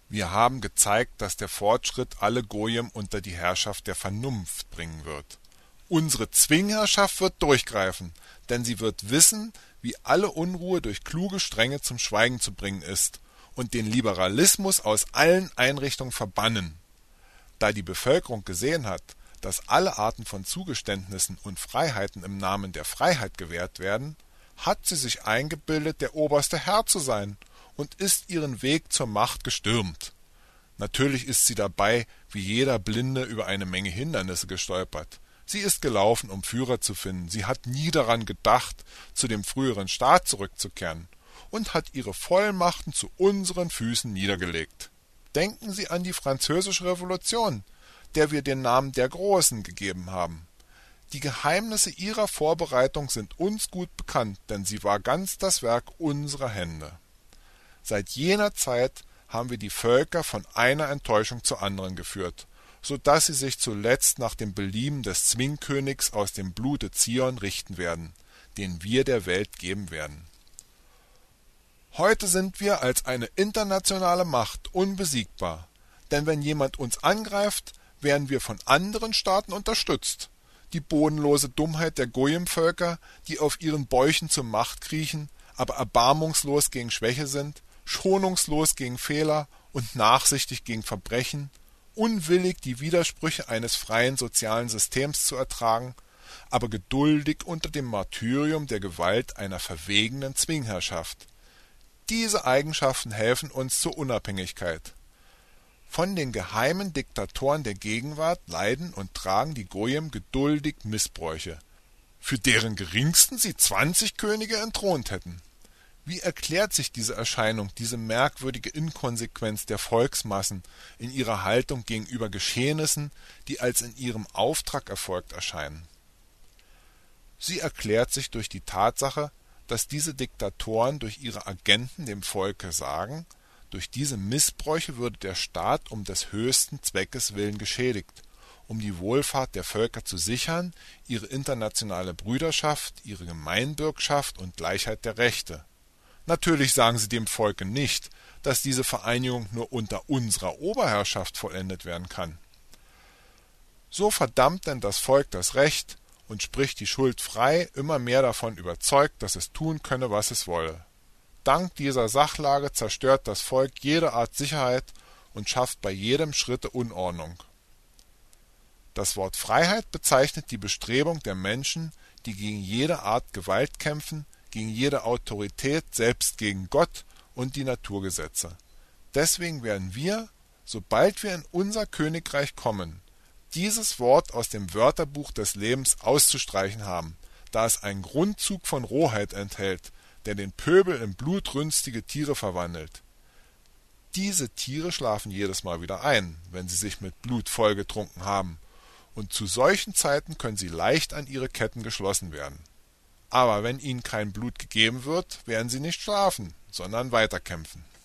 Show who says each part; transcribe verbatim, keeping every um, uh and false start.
Speaker 1: Wir haben gezeigt, dass der Fortschritt alle Goyim unter die Herrschaft der Vernunft bringen wird. Unsere Zwingherrschaft wird durchgreifen, denn sie wird wissen, wie alle Unruhe durch kluge Strenge zum Schweigen zu bringen ist und den Liberalismus aus allen Einrichtungen verbannen. Da die Bevölkerung gesehen hat, dass alle Arten von Zugeständnissen und Freiheiten im Namen der Freiheit gewährt werden, hat sie sich eingebildet, der oberste Herr zu sein und ist ihren Weg zur Macht gestürmt. Natürlich ist sie dabei, wie jeder Blinde, über eine Menge Hindernisse gestolpert. Sie ist gelaufen, um Führer zu finden. Sie hat nie daran gedacht, zu dem früheren Staat zurückzukehren und hat ihre Vollmachten zu unseren Füßen niedergelegt. Denken Sie an die Französische Revolution, der wir den Namen der Großen gegeben haben. Die Geheimnisse ihrer Vorbereitung sind uns gut bekannt, denn sie war ganz das Werk unserer Hände. Seit jener Zeit haben wir die Völker von einer Enttäuschung zur anderen geführt, so dass sie sich zuletzt nach dem Belieben des Zwingkönigs aus dem Blute Zion richten werden, den wir der Welt geben werden. Heute sind wir als eine internationale Macht unbesiegbar, denn wenn jemand uns angreift, werden wir von anderen Staaten unterstützt. Die bodenlose Dummheit der Goyim-Völker, die auf ihren Bäuchen zur Macht kriechen, aber erbarmungslos gegen Schwäche sind, schonungslos gegen Fehler und nachsichtig gegen Verbrechen, unwillig die Widersprüche eines freien sozialen Systems zu ertragen, aber geduldig unter dem Martyrium der Gewalt einer verwegenen Zwingherrschaft. Diese Eigenschaften helfen uns zur Unabhängigkeit. Von den geheimen Diktatoren der Gegenwart leiden und tragen die Goyim geduldig Missbräuche, für deren geringsten sie zwanzig Könige entthront hätten. Wie erklärt sich diese Erscheinung, diese merkwürdige Inkonsequenz der Volksmassen in ihrer Haltung gegenüber Geschehnissen, die als in ihrem Auftrag erfolgt erscheinen? Sie erklärt sich durch die Tatsache, dass diese Diktatoren durch ihre Agenten dem Volke sagen, durch diese Missbräuche würde der Staat um des höchsten Zweckes willen geschädigt, um die Wohlfahrt der Völker zu sichern, ihre internationale Brüderschaft, ihre Gemeinbürgschaft und Gleichheit der Rechte. Natürlich sagen sie dem Volke nicht, dass diese Vereinigung nur unter unserer Oberherrschaft vollendet werden kann. So verdammt denn das Volk das Recht und spricht die Schuld frei, immer mehr davon überzeugt, dass es tun könne, was es wolle. Dank dieser Sachlage zerstört das Volk jede Art Sicherheit und schafft bei jedem Schritte Unordnung. Das Wort Freiheit bezeichnet die Bestrebung der Menschen, die gegen jede Art Gewalt kämpfen, gegen jede Autorität, selbst gegen Gott und die Naturgesetze. Deswegen werden wir, sobald wir in unser Königreich kommen, dieses Wort aus dem Wörterbuch des Lebens auszustreichen haben, da es einen Grundzug von Rohheit enthält, der den Pöbel in blutrünstige Tiere verwandelt. Diese Tiere schlafen jedes Mal wieder ein, wenn sie sich mit Blut vollgetrunken haben, und zu solchen Zeiten können sie leicht an ihre Ketten geschlossen werden. Aber wenn ihnen kein Blut gegeben wird, werden sie nicht schlafen, sondern weiterkämpfen.